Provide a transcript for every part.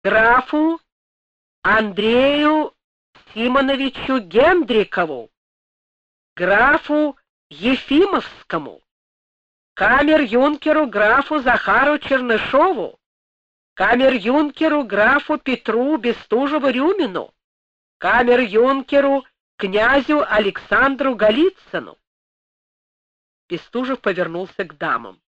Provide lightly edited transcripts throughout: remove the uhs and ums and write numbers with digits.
графу Андрею Симоновичу Гендрикову, графу Ефимовскому, камер-юнкеру графу Захару Чернышову, камер-юнкеру графу Петру Бестужеву-Рюмину, камер-юнкеру князю Александру Голицыну. Бестужев повернулся к дамам.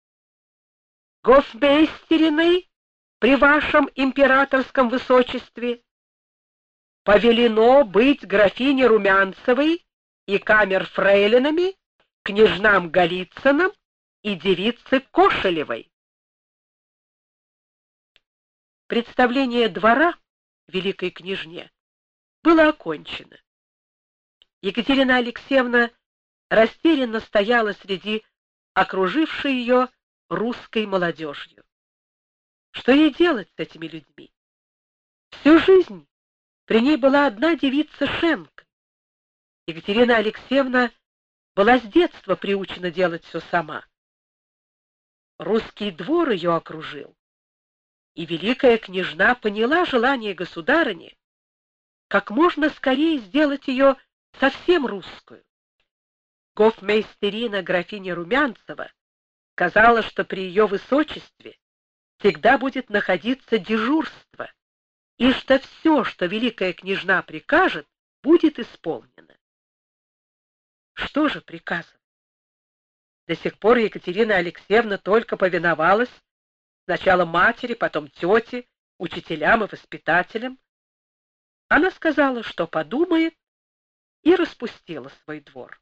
Гофмейстериной при вашем императорском высочестве повелено быть графине Румянцевой и камер-фрейлинами, княжнам Голицыным и девице Кошелевой. Представление двора великой княжне было окончено. Екатерина Алексеевна растерянно стояла среди окружившей ее русской молодежью. Что ей делать с этими людьми? Всю жизнь при ней была одна девица Шенк. Екатерина Алексеевна была с детства приучена делать все сама. Русский двор ее окружил, и великая княжна поняла желание государыни как можно скорее сделать ее совсем русскую. Гофмейстерина графиня Румянцева сказала, что при ее высочестве всегда будет находиться дежурство, и что все, что великая княжна прикажет, будет исполнено. Что же приказывать? До сих пор Екатерина Алексеевна только повиновалась сначала матери, потом тете, учителям и воспитателям. Она сказала, что подумает, и распустила свой двор.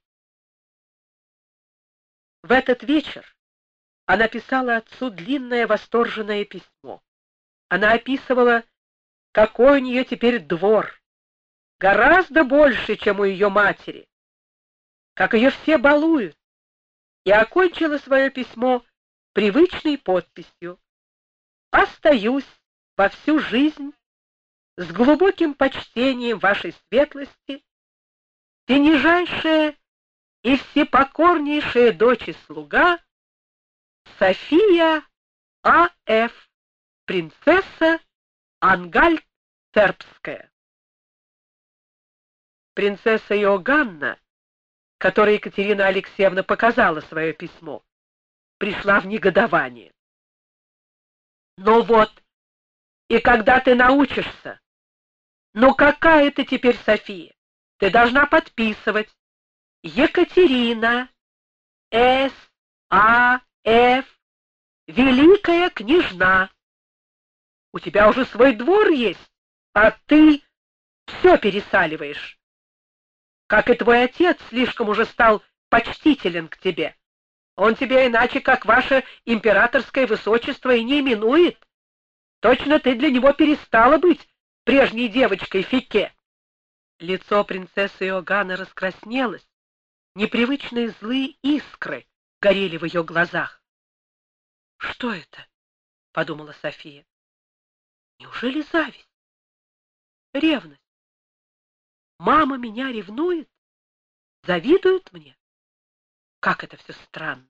В этот вечер она писала отцу длинное восторженное письмо. Она описывала, какой у нее теперь двор, гораздо больше, чем у ее матери, как ее все балуют, и окончила свое письмо привычной подписью: «Остаюсь во всю жизнь с глубоким почтением вашей светлости, нижайшая и всепокорнейшая дочь и слуга София А.Ф., принцесса Ангальтерпская». Принцесса Иоганна, которой Екатерина Алексеевна показала свое письмо, пришла в негодование. «Ну вот, и когда ты научишься? Ну какая ты теперь София? Ты должна подписывать: Екатерина С.А.Ф., великая княжна. У тебя уже свой двор есть, а ты все пересаливаешь. Как и твой отец слишком уже стал почтителен к тебе. Он тебя иначе, как ваше императорское высочество, и не именует. Точно ты для него перестала быть прежней девочкой Фике». Лицо принцессы Иоганны раскраснелось, непривычные злые искры горели в ее глазах. «Что это?» — подумала София. «Неужели зависть? Ревность? Мама меня ревнует? Завидует мне? Как это все странно!»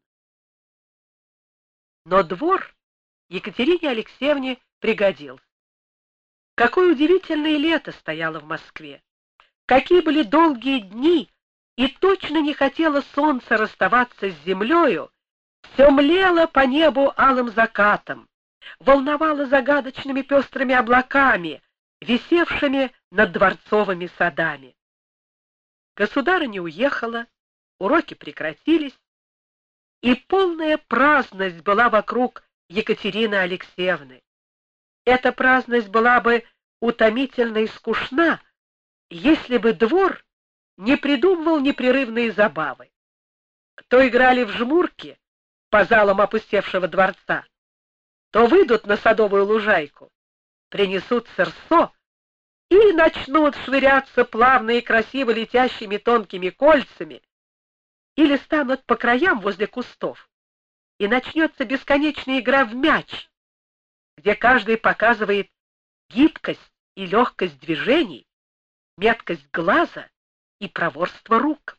Но двор Екатерине Алексеевне пригодился. Какое удивительное лето стояло в Москве! Какие были долгие дни, и точно не хотело солнце расставаться с землею, все млело по небу алым закатом, волновало загадочными пестрыми облаками, висевшими над дворцовыми садами. Государыня уехала, уроки прекратились, и полная праздность была вокруг Екатерины Алексеевны. Эта праздность была бы утомительна и скучна, если бы двор не придумывал непрерывные забавы. То играли в жмурки по залам опустевшего дворца, то выйдут на садовую лужайку, принесут сырцо и начнут швыряться плавно и красиво летящими тонкими кольцами, или станут по краям возле кустов, и начнется бесконечная игра в мяч, где каждый показывает гибкость и легкость движений, меткость глаза и проворство рук.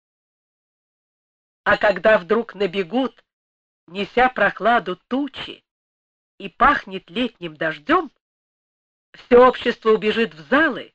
А когда вдруг набегут, неся прохладу, тучи, и пахнет летним дождем, Все общество убежит в залы,